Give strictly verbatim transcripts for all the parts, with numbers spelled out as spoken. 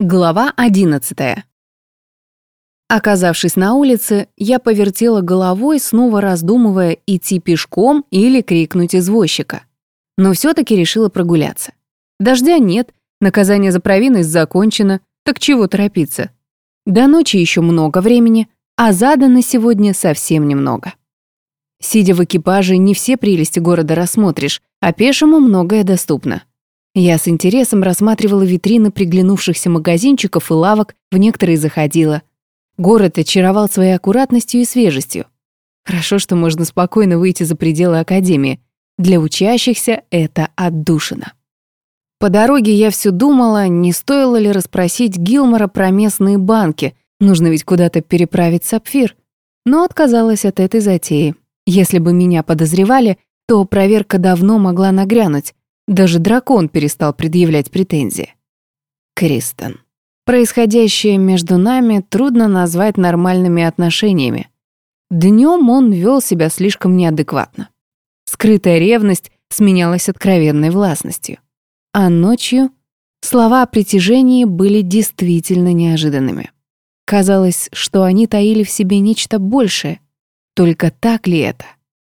Глава одиннадцатая. Оказавшись на улице, я повертела головой, снова раздумывая, идти пешком или крикнуть извозчика. Но все-таки решила прогуляться. Дождя нет, наказание за провинность закончено, так чего торопиться? До ночи еще много времени, а задано сегодня совсем немного. Сидя в экипаже, не все прелести города рассмотришь, а пешему многое доступно. Я с интересом рассматривала витрины приглянувшихся магазинчиков и лавок, в некоторые заходила. Город очаровал своей аккуратностью и свежестью. Хорошо, что можно спокойно выйти за пределы академии. Для учащихся это отдушина. По дороге я все думала, не стоило ли расспросить Гилмора про местные банки, нужно ведь куда-то переправить сапфир. Но отказалась от этой затеи. Если бы меня подозревали, то проверка давно могла нагрянуть. Даже дракон перестал предъявлять претензии. Кристен. Происходящее между нами трудно назвать нормальными отношениями. Днем он вел себя слишком неадекватно. Скрытая ревность сменялась откровенной властностью. А ночью слова о притяжении были действительно неожиданными. Казалось, что они таили в себе нечто большее. Только так ли это?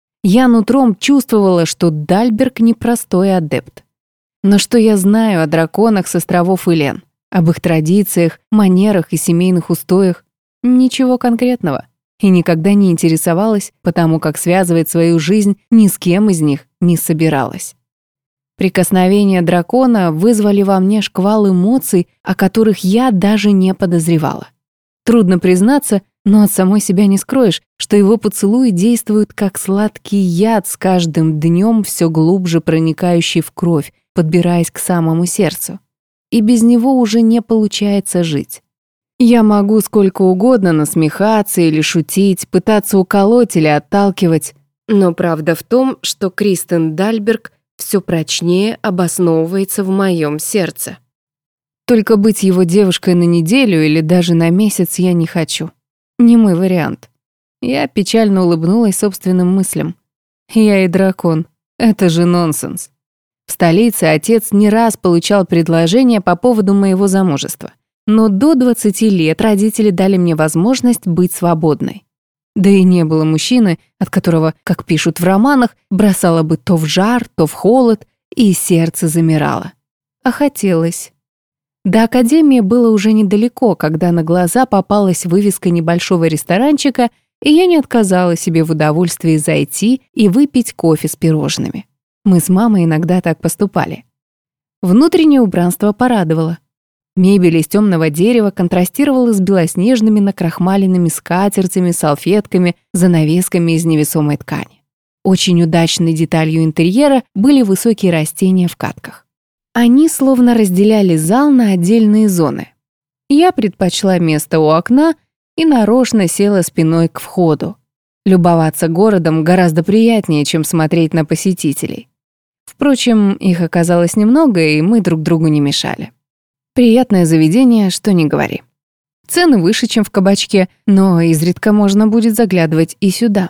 Я нутром чувствовала, что Дальберг непростой адепт. Но что я знаю о драконах с островов Илен, об их традициях, манерах и семейных устоях? Ничего конкретного. И никогда не интересовалась, потому как связывать свою жизнь ни с кем из них не собиралась. Прикосновения дракона вызвали во мне шквал эмоций, о которых я даже не подозревала. Трудно признаться, но от самой себя не скроешь, что его поцелуи действуют как сладкий яд, с каждым днем все глубже проникающий в кровь, подбираясь к самому сердцу. И без него уже не получается жить. Я могу сколько угодно насмехаться или шутить, пытаться уколоть или отталкивать, но правда в том, что Кристен Дальберг все прочнее обосновывается в моем сердце. Только быть его девушкой на неделю или даже на месяц я не хочу. Не мой вариант. Я печально улыбнулась собственным мыслям. Я и дракон. Это же нонсенс. В столице отец не раз получал предложения по поводу моего замужества. Но до двадцати лет родители дали мне возможность быть свободной. Да и не было мужчины, от которого, как пишут в романах, бросало бы то в жар, то в холод, и сердце замирало. А хотелось. До академии было уже недалеко, когда на глаза попалась вывеска небольшого ресторанчика, и я не отказала себе в удовольствии зайти и выпить кофе с пирожными. Мы с мамой иногда так поступали. Внутреннее убранство порадовало. Мебель из темного дерева контрастировала с белоснежными накрахмаленными скатертями, салфетками, занавесками из невесомой ткани. Очень удачной деталью интерьера были высокие растения в катках. Они словно разделяли зал на отдельные зоны. Я предпочла место у окна и нарочно села спиной к входу. Любоваться городом гораздо приятнее, чем смотреть на посетителей. Впрочем, их оказалось немного, и мы друг другу не мешали. Приятное заведение, что ни говори. Цены выше, чем в кабачке, но изредка можно будет заглядывать и сюда.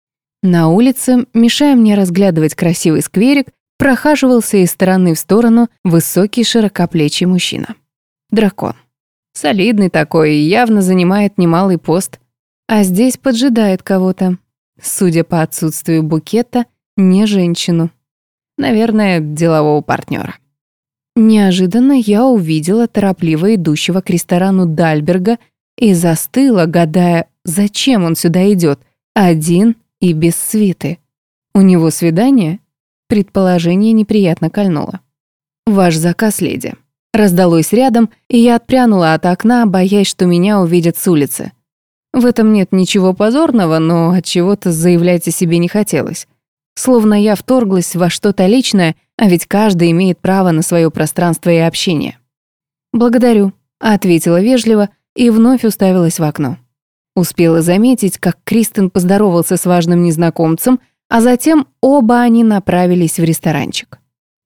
На улице, мешая мне разглядывать красивый скверик, прохаживался из стороны в сторону высокий широкоплечий мужчина. Дракон. Солидный такой и явно занимает немалый пост. А здесь поджидает кого-то. Судя по отсутствию букета, не женщину. Наверное, делового партнера. Неожиданно я увидела торопливо идущего к ресторану Дальберга и застыла, гадая, зачем он сюда идет, один и без свиты. У него свидание? Предположение неприятно кольнуло. «Ваш заказ, леди». Раздалось рядом, и я отпрянула от окна, боясь, что меня увидят с улицы. В этом нет ничего позорного, но отчего-то заявлять о себе не хотелось. Словно я вторглась во что-то личное, а ведь каждый имеет право на свое пространство и общение. «Благодарю», — ответила вежливо и вновь уставилась в окно. Успела заметить, как Кристен поздоровался с важным незнакомцем, а затем оба они направились в ресторанчик.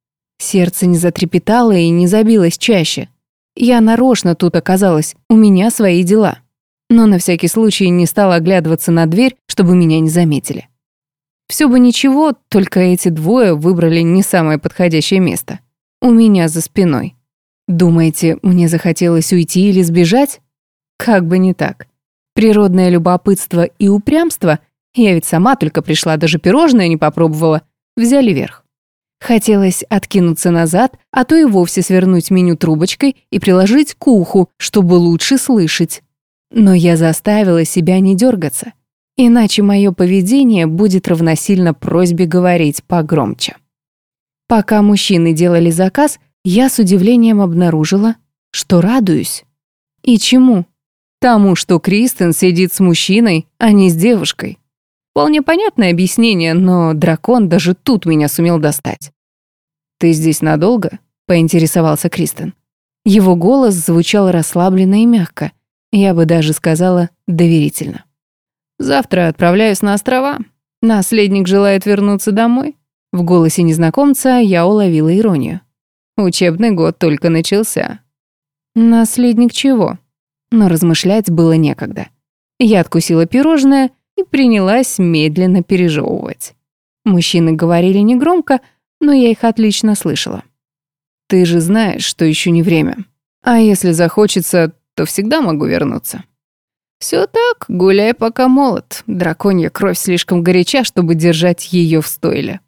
Сердце не затрепетало и не забилось чаще. Я нарочно тут оказалась, у меня свои дела. Но на всякий случай не стала оглядываться на дверь, чтобы меня не заметили. Все бы ничего, только эти двое выбрали не самое подходящее место. У меня за спиной. Думаете, мне захотелось уйти или сбежать? Как бы не так. Природное любопытство и упрямство, я ведь сама только пришла, даже пирожное не попробовала, взяли верх. Хотелось откинуться назад, а то и вовсе свернуть меню трубочкой и приложить к уху, чтобы лучше слышать. Но я заставила себя не дергаться, иначе мое поведение будет равносильно просьбе говорить погромче. Пока мужчины делали заказ, я с удивлением обнаружила, что радуюсь. И чему? Тому, что Кристен сидит с мужчиной, а не с девушкой. Вполне понятное объяснение, но дракон даже тут меня сумел достать. «Ты здесь надолго?» — поинтересовался Кристен. Его голос звучал расслабленно и мягко, я бы даже сказала доверительно. «Завтра отправляюсь на острова. Наследник желает вернуться домой». В голосе незнакомца я уловила иронию. Учебный год только начался. Наследник чего? Но размышлять было некогда. Я откусила пирожное и принялась медленно пережевывать. Мужчины говорили негромко, но я их отлично слышала. «Ты же знаешь, что еще не время. А если захочется, то всегда могу вернуться». «Все так, гуляй пока молод. Драконья кровь слишком горяча, чтобы держать ее в стойле».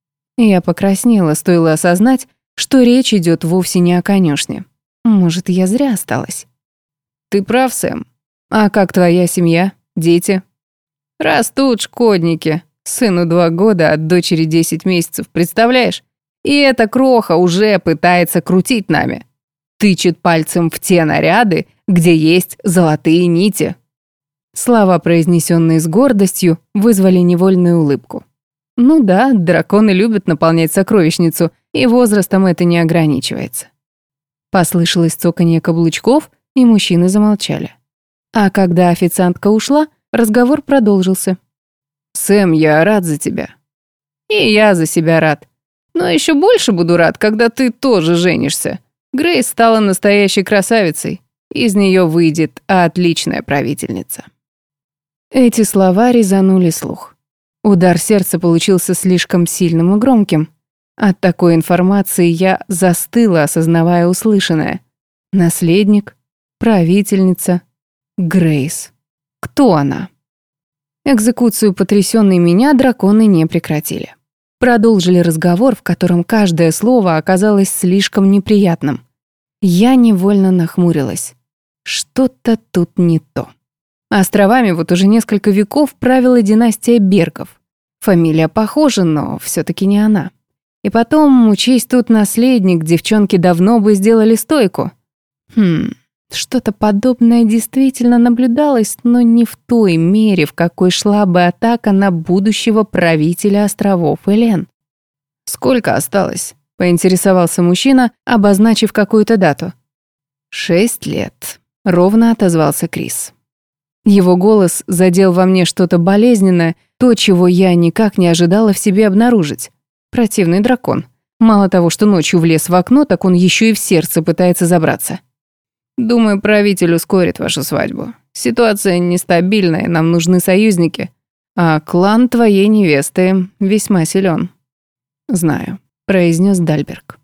Я покраснела, стоило осознать, что речь идет вовсе не о конюшне. Может, я зря осталась. «Ты прав, Сэм. А как твоя семья, дети?» «Растут шкодники. Сыну два года, а дочери десять месяцев, представляешь? И эта кроха уже пытается крутить нами. Тычет пальцем в те наряды, где есть золотые нити». Слова, произнесенные с гордостью, вызвали невольную улыбку. Ну да, драконы любят наполнять сокровищницу, и возрастом это не ограничивается. Послышалось цоканье каблучков, и мужчины замолчали. А когда официантка ушла, разговор продолжился. «Сэм, я рад за тебя». «И я за себя рад. Но еще больше буду рад, когда ты тоже женишься. Грейс стала настоящей красавицей. Из нее выйдет отличная правительница». Эти слова резанули слух. Удар сердца получился слишком сильным и громким. От такой информации я застыла, осознавая услышанное. Наследник, правительница, Грейс. Кто она? Экзекуцию потрясённой меня драконы не прекратили. Продолжили разговор, в котором каждое слово оказалось слишком неприятным. Я невольно нахмурилась. Что-то тут не то. Островами вот уже несколько веков правила династия Бергов. Фамилия похожа, но все-таки не она. И потом, учесть тут наследник, девчонки давно бы сделали стойку. Хм, что-то подобное действительно наблюдалось, но не в той мере, в какой шла бы атака на будущего правителя островов Элен. «Сколько осталось?» — поинтересовался мужчина, обозначив какую-то дату. «Шесть лет», — ровно отозвался Крис. Его голос задел во мне что-то болезненное, то, чего я никак не ожидала в себе обнаружить. Противный дракон. Мало того, что ночью влез в окно, так он еще и в сердце пытается забраться. «Думаю, правитель ускорит вашу свадьбу. Ситуация нестабильная, нам нужны союзники. А клан твоей невесты весьма силен». «Знаю», — произнес Дальберг.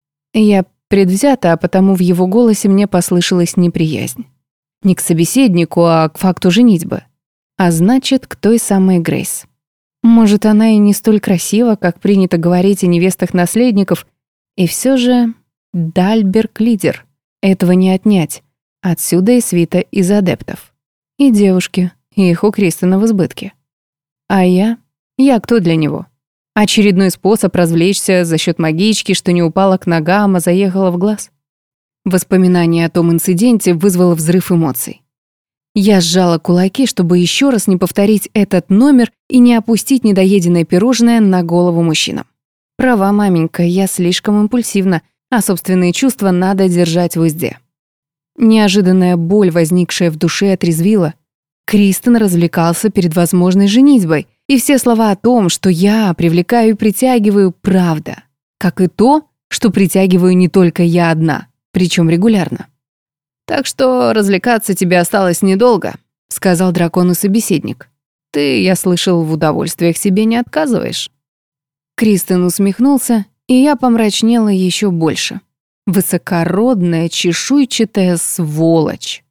Я предвзята, а потому в его голосе мне послышалась неприязнь. Не к собеседнику, а к факту женитьбы. А значит, к той самой Грейс. Может, она и не столь красива, как принято говорить о невестах наследников, и все же Дальберг — лидер. Этого не отнять. Отсюда и свита из адептов. И девушки, и их у Кристена в избытке. А я? Я кто для него? Очередной способ развлечься за счет магички, что не упала к ногам, а заехала в глаз? Воспоминание о том инциденте вызвало взрыв эмоций. Я сжала кулаки, чтобы еще раз не повторить этот номер и не опустить недоеденное пирожное на голову мужчинам. Права, маменька, я слишком импульсивна, а собственные чувства надо держать в узде. Неожиданная боль, возникшая в душе, отрезвила. Кристен развлекался перед возможной женитьбой, и все слова о том, что я привлекаю и притягиваю, правда. Как и то, что притягиваю не только я одна, причем регулярно. «Так что развлекаться тебе осталось недолго», — сказал дракону собеседник. «Ты, я слышал, в удовольствиях себе не отказываешь». Кристен усмехнулся, и я помрачнела еще больше. Высокородная, чешуйчатая сволочь.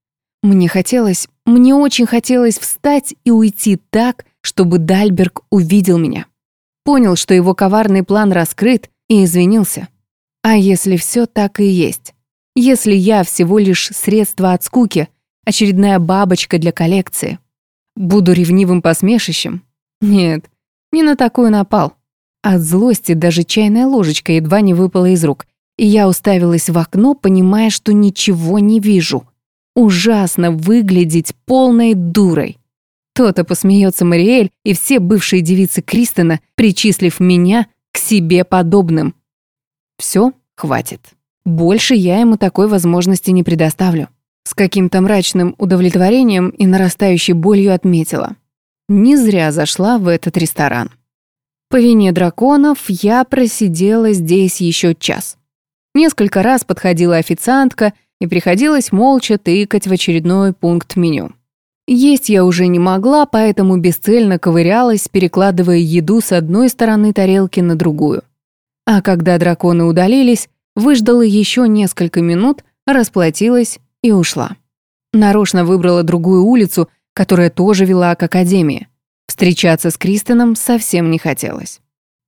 Мне хотелось, мне очень хотелось встать и уйти так, чтобы Дальберг увидел меня. Понял, что его коварный план раскрыт, и извинился. А если все так и есть? Если я всего лишь средство от скуки, очередная бабочка для коллекции? Буду ревнивым посмешищем? Нет, не на такую напал. От злости даже чайная ложечка едва не выпала из рук, и я уставилась в окно, понимая, что ничего не вижу. Ужасно выглядеть полной дурой. То-то посмеется Мариэль и все бывшие девицы Кристена, причислив меня к себе подобным. Все, хватит. Больше я ему такой возможности не предоставлю. С каким-то мрачным удовлетворением и нарастающей болью отметила. Не зря зашла в этот ресторан. По вине драконов я просидела здесь еще час. Несколько раз подходила официантка, и приходилось молча тыкать в очередной пункт меню. Есть я уже не могла, поэтому бесцельно ковырялась, перекладывая еду с одной стороны тарелки на другую. А когда драконы удалились, выждала еще несколько минут, расплатилась и ушла. Нарочно выбрала другую улицу, которая тоже вела к академии. Встречаться с Кристеном совсем не хотелось.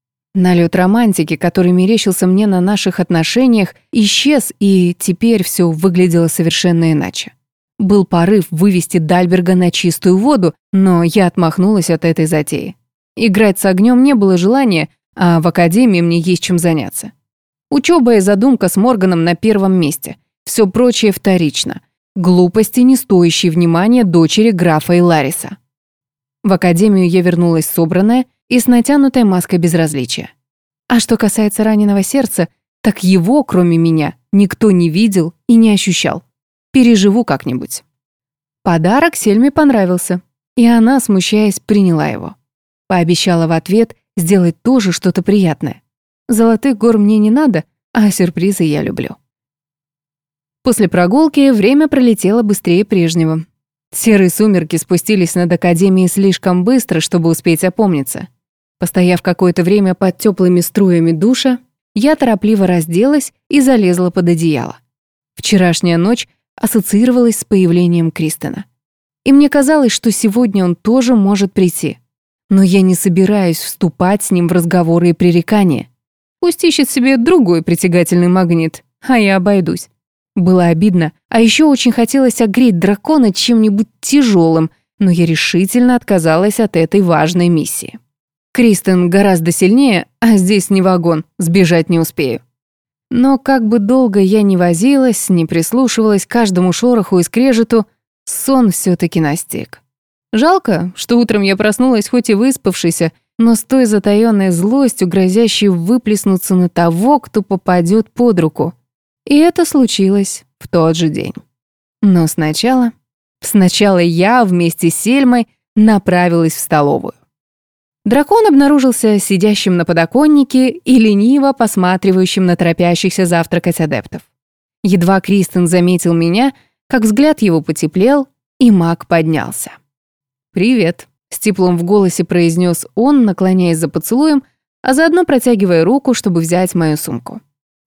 Налет романтики, который мерещился мне на наших отношениях, исчез, и теперь все выглядело совершенно иначе. Был порыв вывести Дальберга на чистую воду, но я отмахнулась от этой затеи. Играть с огнем не было желания, а в академии мне есть чем заняться. Учеба и задумка с Морганом на первом месте. Все прочее вторично. Глупости, не стоящие внимания дочери графа Илариса. В академию я вернулась собранная и с натянутой маской безразличия. А что касается раненого сердца, так его, кроме меня, никто не видел и не ощущал. Переживу как-нибудь. Подарок Сельме понравился, и она, смущаясь, приняла его. Пообещала в ответ сделать тоже что-то приятное. Золотых гор мне не надо, а сюрпризы я люблю. После прогулки время пролетело быстрее прежнего. Серые сумерки спустились над академией слишком быстро, чтобы успеть опомниться. Постояв какое-то время под теплыми струями душа, я торопливо разделась и залезла под одеяло. Вчерашняя ночь ассоциировалась с появлением Кристена. И мне казалось, что сегодня он тоже может прийти. Но я не собираюсь вступать с ним в разговоры и пререкания. Пусть ищет себе другой притягательный магнит, а я обойдусь. Было обидно, а еще очень хотелось огреть дракона чем-нибудь тяжелым, но я решительно отказалась от этой важной миссии. Кристен гораздо сильнее, а здесь не вагон, сбежать не успею. Но как бы долго я ни возилась, ни прислушивалась к каждому шороху и скрежету, сон все-таки настиг. Жалко, что утром я проснулась хоть и выспавшейся, но с той затаённой злостью, грозящей выплеснуться на того, кто попадет под руку. И это случилось в тот же день. Но сначала... Сначала я вместе с Сельмой направилась в столовую. Дракон обнаружился сидящим на подоконнике и лениво посматривающим на торопящихся завтракать адептов. Едва Кристен заметил меня, как взгляд его потеплел, и маг поднялся. «Привет», — с теплом в голосе произнес он, наклоняясь за поцелуем, а заодно протягивая руку, чтобы взять мою сумку.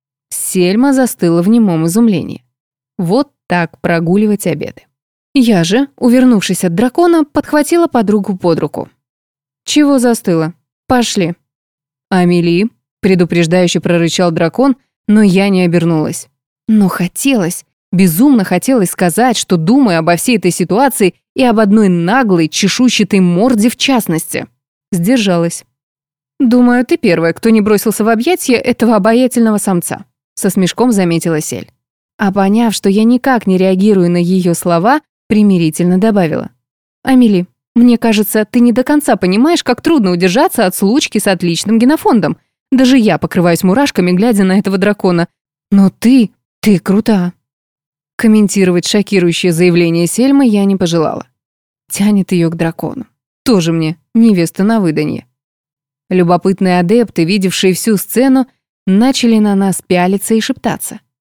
Сельма застыла в немом изумлении. Вот так прогуливать обеды. Я же, увернувшись от дракона, подхватила подругу под руку. «Чего застыла? Пошли». «Амели», — предупреждающе прорычал дракон, но я не обернулась. Но хотелось, безумно хотелось сказать, что думаю обо всей этой ситуации и об одной наглой, чешуйчатой морде в частности. Сдержалась. «Думаю, ты первая, кто не бросился в объятия этого обаятельного самца», — со смешком заметила Сель. А поняв, что я никак не реагирую на ее слова, примирительно добавила. «Амели, мне кажется, ты не до конца понимаешь, как трудно удержаться от случки с отличным генофондом. Даже я покрываюсь мурашками, глядя на этого дракона. Но ты, ты крута». Комментировать шокирующее заявление Сельмы я не пожелала. Тянет ее к дракону. Тоже мне невеста на выданье. Любопытные адепты, видевшие всю сцену, начали на нас пялиться и шептаться.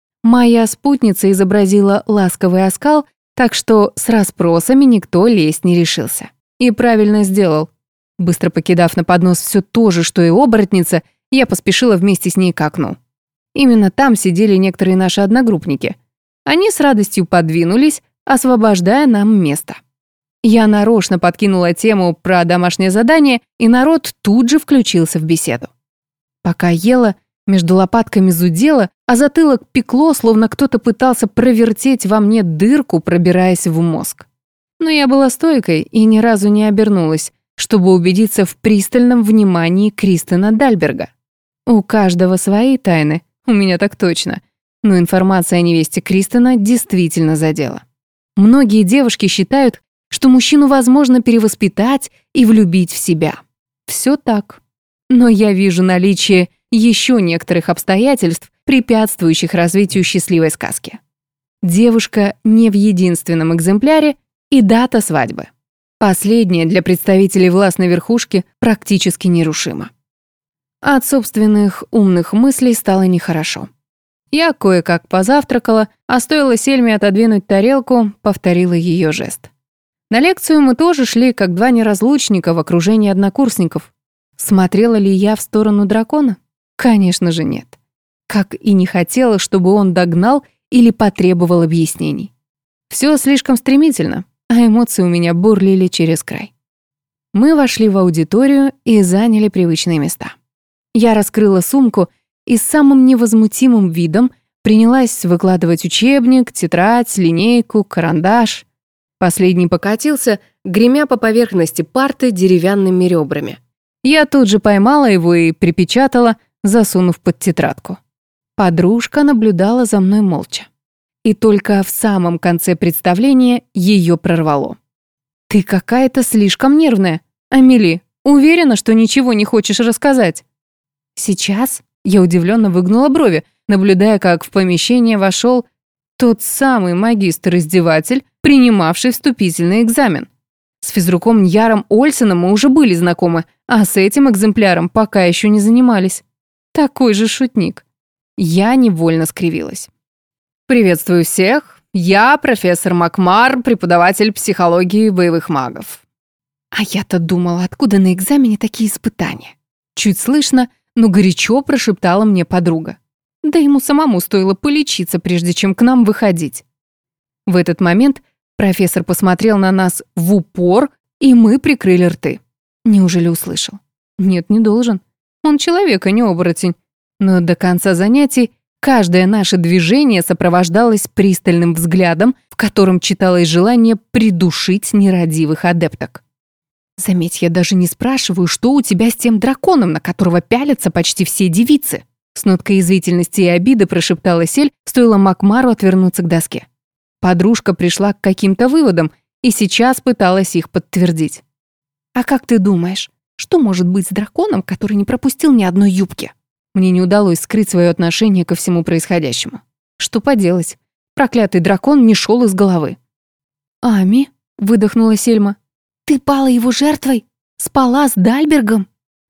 Моя спутница изобразила ласковый оскал, так что с расспросами никто лезть не решился. И правильно сделал. Быстро покидав на поднос все то же, что и оборотница, я поспешила вместе с ней к окну. Именно там сидели некоторые наши одногруппники. Они с радостью подвинулись, освобождая нам место. Я нарочно подкинула тему про домашнее задание, и народ тут же включился в беседу. Пока ела, между лопатками зудело, а затылок пекло, словно кто-то пытался провертеть во мне дырку, пробираясь в мозг. Но я была стойкой и ни разу не обернулась, чтобы убедиться в пристальном внимании Кристена Дальберга. У каждого свои тайны, у меня так точно, но информация о невесте Кристена действительно задела. Многие девушки считают, что мужчину возможно перевоспитать и влюбить в себя. Все так. Но я вижу наличие еще некоторых обстоятельств, препятствующих развитию счастливой сказки. Девушка не в единственном экземпляре и дата свадьбы. Последняя для представителей властной верхушки практически нерушима. От собственных умных мыслей стало нехорошо. Я кое-как позавтракала, а стоило Сельме отодвинуть тарелку, повторила ее жест. На лекцию мы тоже шли, как два неразлучника в окружении однокурсников. Смотрела ли я в сторону дракона? Конечно же нет. Как и не хотела, чтобы он догнал или потребовал объяснений. Все слишком стремительно, а эмоции у меня бурлили через край. Мы вошли в аудиторию и заняли привычные места. Я раскрыла сумку и с самым невозмутимым видом принялась выкладывать учебник, тетрадь, линейку, карандаш. Последний покатился, гремя по поверхности парты деревянными ребрами. Я тут же поймала его и припечатала, засунув под тетрадку. Подружка наблюдала за мной молча. И только в самом конце представления ее прорвало. «Ты какая-то слишком нервная. Амели, уверена, что ничего не хочешь рассказать?» «Сейчас?» Я удивленно выгнула брови, наблюдая, как в помещение вошел тот самый магистр-издеватель, принимавший вступительный экзамен. С физруком Ньяром Ольсеном мы уже были знакомы, а с этим экземпляром пока еще не занимались. Такой же шутник. Я невольно скривилась. «Приветствую всех. Я профессор Макмар, преподаватель психологии боевых магов». А я-то думала, откуда на экзамене такие испытания. Чуть слышно, но горячо прошептала мне подруга. Да ему самому стоило полечиться, прежде чем к нам выходить. В этот момент профессор посмотрел на нас в упор, и мы прикрыли рты. Неужели услышал? Нет, не должен. Он человек, а не оборотень. Но до конца занятий каждое наше движение сопровождалось пристальным взглядом, в котором читалось желание придушить нерадивых адепток. «Заметь, я даже не спрашиваю, что у тебя с тем драконом, на которого пялятся почти все девицы», с ноткой язвительности и обиды прошептала Сель, стоило Макмару отвернуться к доске. Подружка пришла к каким-то выводам и сейчас пыталась их подтвердить. «А как ты думаешь, что может быть с драконом, который не пропустил ни одной юбки?» Мне не удалось скрыть свое отношение ко всему происходящему. Что поделать? Проклятый дракон не шел из головы. «Ами?» — выдохнула Сельма. «Ты пала его жертвой? Спала с Дальбергом?»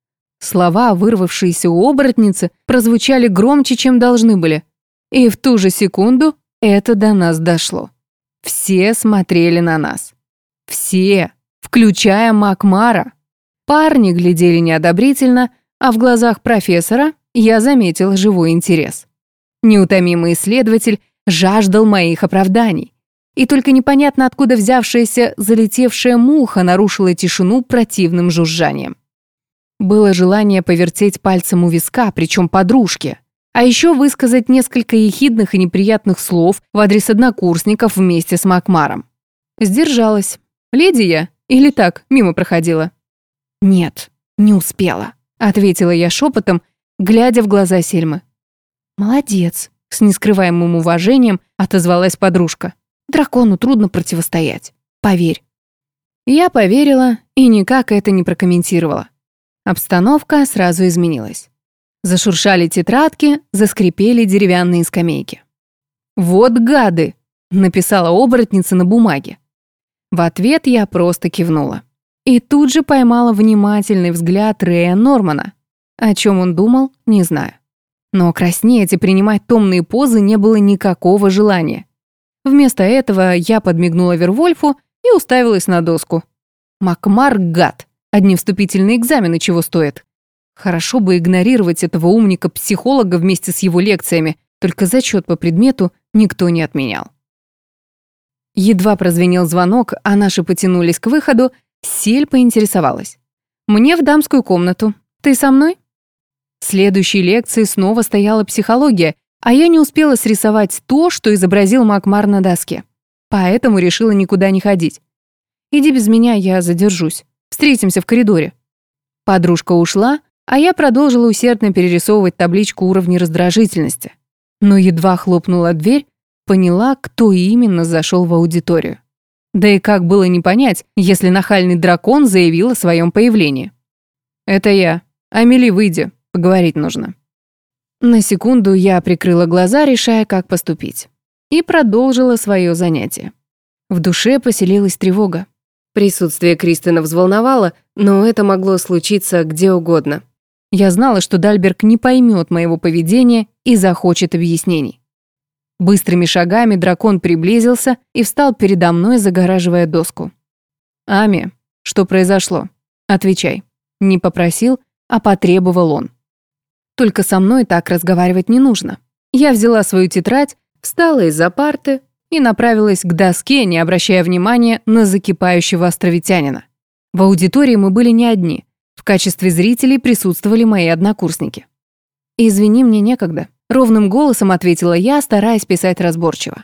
Слова, вырвавшиеся у оборотницы, прозвучали громче, чем должны были. И в ту же секунду это до нас дошло. Все смотрели на нас. Все, включая Макмара. Парни глядели неодобрительно, а в глазах профессора я заметила живой интерес. Неутомимый исследователь жаждал моих оправданий. И только непонятно откуда взявшаяся залетевшая муха нарушила тишину противным жужжанием. Было желание повертеть пальцем у виска, причем подружке, а еще высказать несколько ехидных и неприятных слов в адрес однокурсников вместе с Макмаром. Сдержалась. Леди я или так, мимо проходила? «Нет, не успела», — ответила я шепотом, глядя в глаза Сельмы. «Молодец», — с нескрываемым уважением отозвалась подружка. «Дракону трудно противостоять. Поверь». Я поверила и никак это не прокомментировала. Обстановка сразу изменилась. Зашуршали тетрадки, заскрипели деревянные скамейки. «Вот гады!» — написала оборотница на бумаге. В ответ я просто кивнула. И тут же поймала внимательный взгляд Рэя Нормана. О чем он думал, не знаю. Но краснеть и принимать томные позы не было никакого желания. Вместо этого я подмигнула Вервольфу и уставилась на доску. Макмар — гад. Одни вступительные экзамены чего стоят. Хорошо бы игнорировать этого умника-психолога вместе с его лекциями, только зачет по предмету никто не отменял. Едва прозвенел звонок, а наши потянулись к выходу, Сель поинтересовалась. «Мне в дамскую комнату. Ты со мной?» В следующей лекции снова стояла психология, а я не успела срисовать то, что изобразил Макмар на доске. Поэтому решила никуда не ходить. «Иди без меня, я задержусь. Встретимся в коридоре». Подружка ушла, а я продолжила усердно перерисовывать табличку уровней раздражительности. Но едва хлопнула дверь, поняла, кто именно зашел в аудиторию. Да и как было не понять, если нахальный дракон заявил о своем появлении. «Это я. Амели, выйди. Поговорить нужно». На секунду я прикрыла глаза, решая, как поступить. И продолжила свое занятие. В душе поселилась тревога. Присутствие Кристина взволновало, но это могло случиться где угодно. Я знала, что Дальберг не поймет моего поведения и захочет объяснений. Быстрыми шагами дракон приблизился и встал передо мной, загораживая доску. «Ами, что произошло? Отвечай». Не попросил, а потребовал он. Только со мной так разговаривать не нужно. Я взяла свою тетрадь, встала из-за парты и направилась к доске, не обращая внимания на закипающего островитянина. В аудитории мы были не одни. В качестве зрителей присутствовали мои однокурсники. «Извини, мне некогда», — ровным голосом ответила я, стараясь писать разборчиво.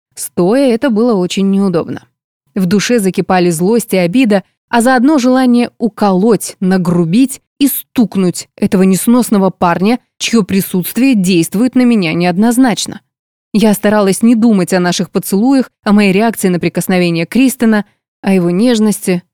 Стоя это было очень неудобно. В душе закипали злость и обида, а заодно желание уколоть, нагрубить и стукнуть этого несносного парня, чье присутствие действует на меня неоднозначно. Я старалась не думать о наших поцелуях, о моей реакции на прикосновение Кристина, о его нежности.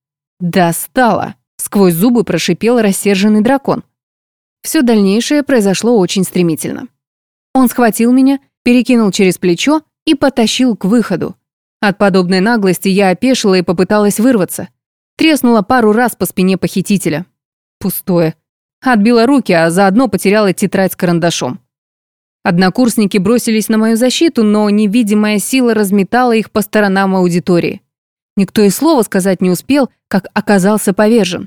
«Достало!» — сквозь зубы прошипел рассерженный дракон. Все дальнейшее произошло очень стремительно. Он схватил меня, перекинул через плечо и потащил к выходу. От подобной наглости я опешила и попыталась вырваться. Треснула пару раз по спине похитителя. Пустое. Отбила руки, а заодно потеряла тетрадь с карандашом. Однокурсники бросились на мою защиту, но невидимая сила разметала их по сторонам аудитории. Никто и слова сказать не успел, как оказался повержен.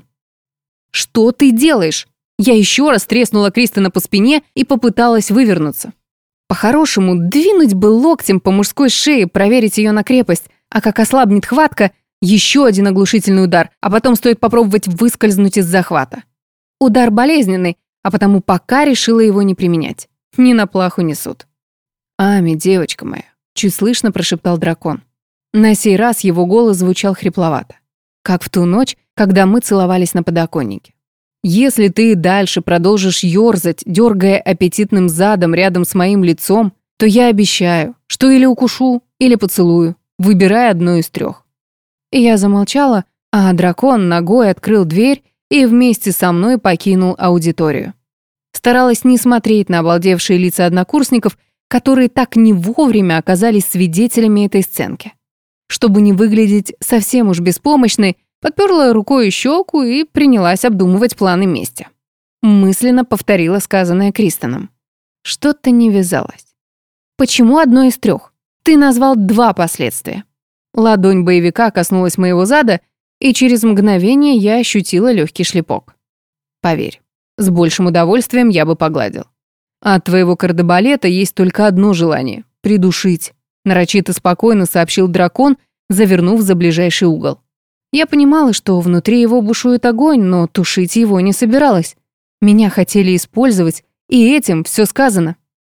«Что ты делаешь?» Я еще раз треснула Кристина по спине и попыталась вывернуться. По-хорошему, двинуть бы локтем по мужской шее, проверить ее на крепость, а как ослабнет хватка, еще один оглушительный удар, а потом стоит попробовать выскользнуть из захвата. Удар болезненный, а потому пока решила его не применять. Ни на плаху, ни суд. «Ами, девочка моя», — чуть слышно прошептал дракон. На сей раз его голос звучал хрипловато, как в ту ночь, когда мы целовались на подоконнике. «Если ты дальше продолжишь ёрзать, дергая аппетитным задом рядом с моим лицом, то я обещаю, что или укушу, или поцелую. Выбирай одно из трех». И я замолчала, а дракон ногой открыл дверь и вместе со мной покинул аудиторию. Старалась не смотреть на обалдевшие лица однокурсников, которые так не вовремя оказались свидетелями этой сценки. Чтобы не выглядеть совсем уж беспомощной, подперла рукой щеку и принялась обдумывать планы мести. Мысленно повторила сказанное Кристоном. Что-то не вязалось. «Почему одно из трех? Ты назвал два последствия». Ладонь боевика коснулась моего зада, и через мгновение я ощутила легкий шлепок. Поверь, с большим удовольствием я бы погладил. От твоего кардебалета есть только одно желание — придушить. Нарочито спокойно сообщил дракон, завернув за ближайший угол. Я понимала, что внутри его бушует огонь, но тушить его не собиралась. Меня хотели использовать, и этим все сказано.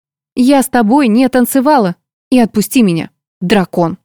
«Я с тобой не танцевала, и отпусти меня, дракон».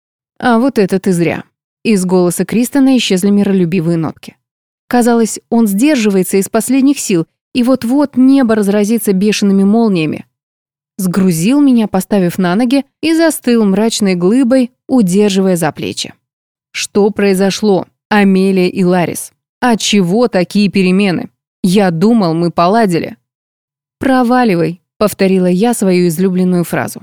А вот это ты зря. Из голоса Кристона исчезли миролюбивые нотки. Казалось, он сдерживается из последних сил, и вот-вот небо разразится бешеными молниями. Сгрузил меня, поставив на ноги, и застыл мрачной глыбой, удерживая за плечи. Что произошло, Амелия и Ларис? Отчего такие перемены? Я думал, мы поладили. «Проваливай», — повторила я свою излюбленную фразу.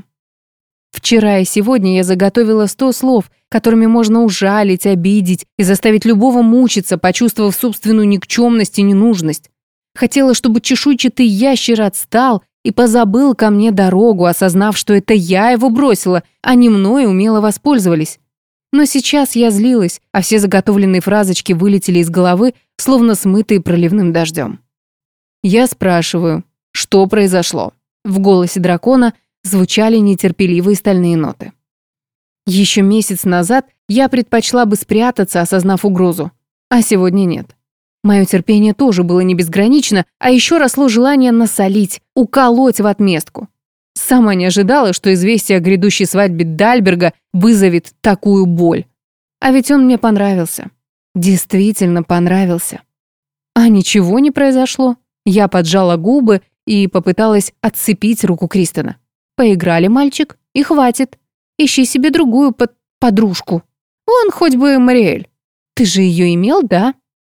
Вчера и сегодня я заготовила сто слов, которыми можно ужалить, обидеть и заставить любого мучиться, почувствовав собственную никчемность и ненужность. Хотела, чтобы чешуйчатый ящер отстал и позабыл ко мне дорогу, осознав, что это я его бросила, а не мной умело воспользовались. Но сейчас я злилась, а все заготовленные фразочки вылетели из головы, словно смытые проливным дождем. Я спрашиваю, что произошло? В голосе дракона звучали нетерпеливые стальные ноты. Еще месяц назад я предпочла бы спрятаться, осознав угрозу. А сегодня нет. Мое терпение тоже было не безгранично, а еще росло желание насолить, уколоть в отместку. Сама не ожидала, что известие о грядущей свадьбе Дальберга вызовет такую боль. А ведь он мне понравился. Действительно понравился. А ничего не произошло. Я поджала губы и попыталась отцепить руку Кристена. Поиграли, мальчик, и хватит. Ищи себе другую под подружку. Вон хоть бы Мариэль. Ты же ее имел, да?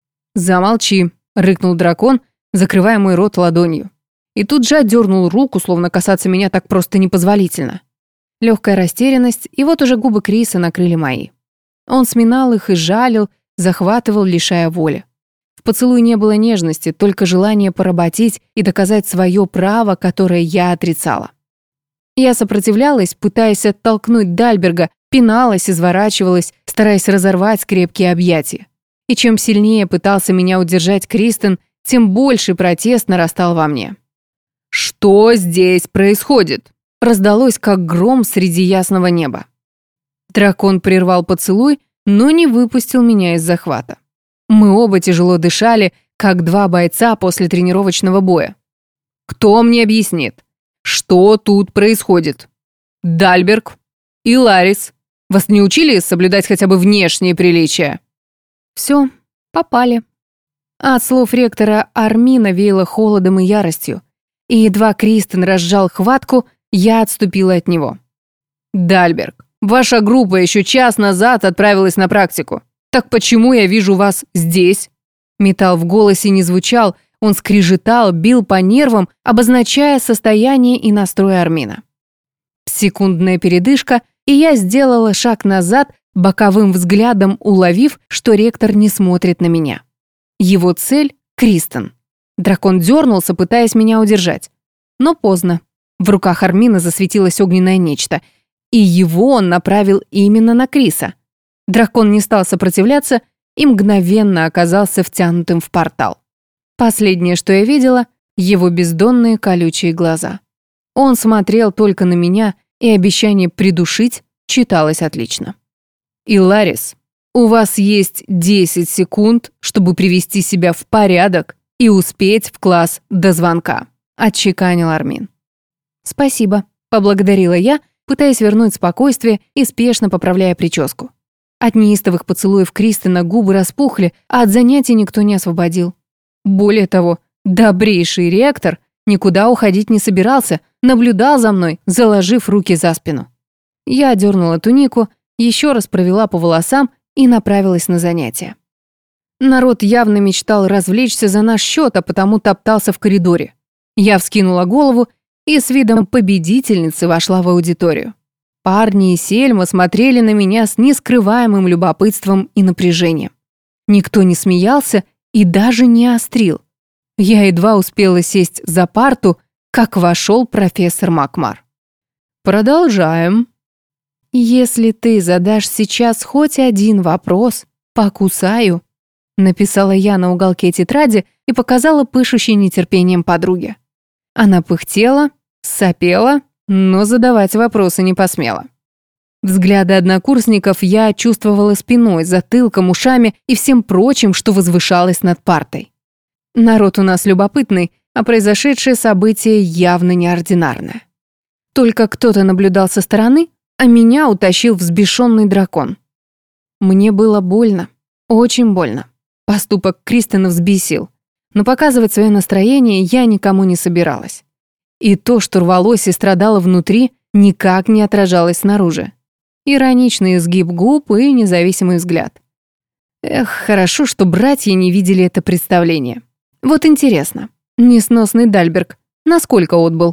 Замолчи, рыкнул дракон, закрывая мой рот ладонью. И тут же отдернул руку, словно касаться меня так просто непозволительно. Легкая растерянность, и вот уже губы Криса накрыли мои. Он сминал их и жалил, захватывал, лишая воли. В поцелуе не было нежности, только желание поработить и доказать свое право, которое я отрицала. Я сопротивлялась, пытаясь оттолкнуть Дальберга, пиналась, изворачивалась, стараясь разорвать крепкие объятия. И чем сильнее пытался меня удержать Кристен, тем больше протест нарастал во мне. «Что здесь происходит?» Раздалось, как гром среди ясного неба. Дракон прервал поцелуй, но не выпустил меня из захвата. Мы оба тяжело дышали, как два бойца после тренировочного боя. «Кто мне объяснит, что тут происходит? Дальберг и Ларис, вас не учили соблюдать хотя бы внешние приличия?» Все, попали. От слов ректора Армина веяло холодом и яростью, и едва Кристен разжал хватку, я отступила от него. «Дальберг, ваша группа еще час назад отправилась на практику. Так почему я вижу вас здесь?» Металл в голосе не звучал, он скрежетал, бил по нервам, обозначая состояние и настрой Армина. Секундная передышка, и я сделала шаг назад, боковым взглядом уловив, что ректор не смотрит на меня. Его цель — Кристен. Дракон дернулся, пытаясь меня удержать. Но поздно. В руках Армина засветилось огненное нечто, и его он направил именно на Криса. Дракон не стал сопротивляться и мгновенно оказался втянутым в портал. Последнее, что я видела, его бездонные колючие глаза. Он смотрел только на меня, и обещание придушить читалось отлично. «Иларис, у вас есть десять секунд, чтобы привести себя в порядок и успеть в класс до звонка», — отчеканил Армин. «Спасибо», — поблагодарила я, пытаясь вернуть спокойствие и спешно поправляя прическу. От неистовых поцелуев Кристена губы распухли, а от занятий никто не освободил. Более того, добрейший ректор никуда уходить не собирался, наблюдал за мной, заложив руки за спину. Я дернула тунику, еще раз провела по волосам и направилась на занятия. Народ явно мечтал развлечься за наш счет, а потому топтался в коридоре. Я вскинула голову и с видом победительницы вошла в аудиторию. Парни и Сельма смотрели на меня с нескрываемым любопытством и напряжением. Никто не смеялся и даже не острил. Я едва успела сесть за парту, как вошел профессор Макмар. «Продолжаем». «Если ты задашь сейчас хоть один вопрос, покусаю», написала я на уголке тетради и показала пышущей нетерпением подруге. Она пыхтела, сопела, но задавать вопросы не посмела. Взгляды однокурсников я чувствовала спиной, затылком, ушами и всем прочим, что возвышалось над партой. Народ у нас любопытный, а произошедшее событие явно неординарное. Только кто-то наблюдал со стороны, а меня утащил взбешенный дракон. Мне было больно, очень больно. Поступок Кристена взбесил, но показывать свое настроение я никому не собиралась. И то, что рвалось и страдало внутри, никак не отражалось снаружи. Ироничный изгиб губ и независимый взгляд. Эх, хорошо, что братья не видели это представление. Вот интересно, несносный Дальберг насколько отбыл?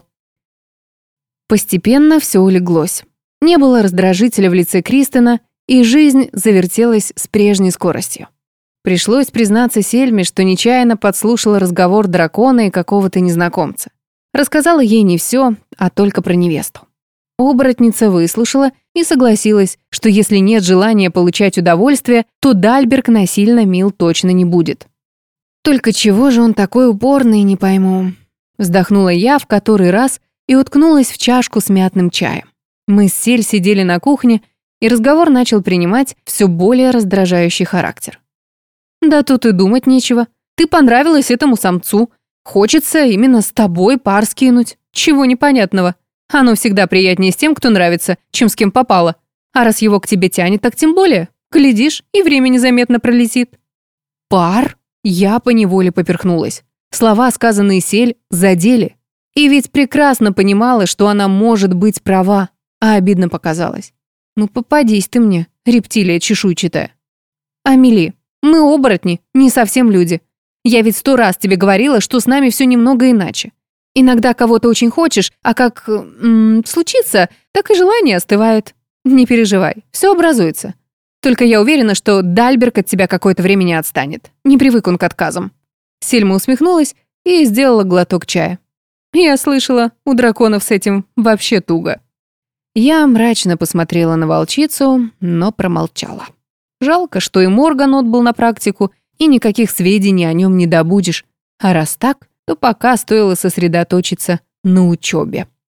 Постепенно все улеглось. Не было раздражителя в лице Кристена, и жизнь завертелась с прежней скоростью. Пришлось признаться Сельме, что нечаянно подслушала разговор дракона и какого-то незнакомца. Рассказала ей не все, а только про невесту. Оборотница выслушала и согласилась, что если нет желания получать удовольствие, то Дальберг насильно мил точно не будет. Только чего же он такой упорный, не пойму. Вздохнула я в который раз и уткнулась в чашку с мятным чаем. Мы с Сель сидели на кухне, и разговор начал принимать все более раздражающий характер. «Да тут и думать нечего. Ты понравилась этому самцу. Хочется именно с тобой пар скинуть. Чего непонятного? Оно всегда приятнее с тем, кто нравится, чем с кем попало. А раз его к тебе тянет, так тем более. Глядишь, и время незаметно пролетит». «Пар?» Я поневоле поперхнулась. Слова, сказанные Сель, задели. И ведь прекрасно понимала, что она может быть права, а обидно показалось. Ну попадись ты мне, рептилия чешуйчатая. Амели, мы оборотни, не совсем люди. Я ведь сто раз тебе говорила, что с нами все немного иначе. Иногда кого-то очень хочешь, а как м, случится, так и желание остывает. Не переживай, все образуется. Только я уверена, что Дальберг от тебя какое-то время не отстанет. Не привык он к отказам». Сельма усмехнулась и сделала глоток чая. «Я слышала, у драконов с этим вообще туго». Я мрачно посмотрела на волчицу, но промолчала. Жалко, что и Морган отбыл на практику, и никаких сведений о нем не добудешь. А раз так, то пока стоило сосредоточиться на учебе.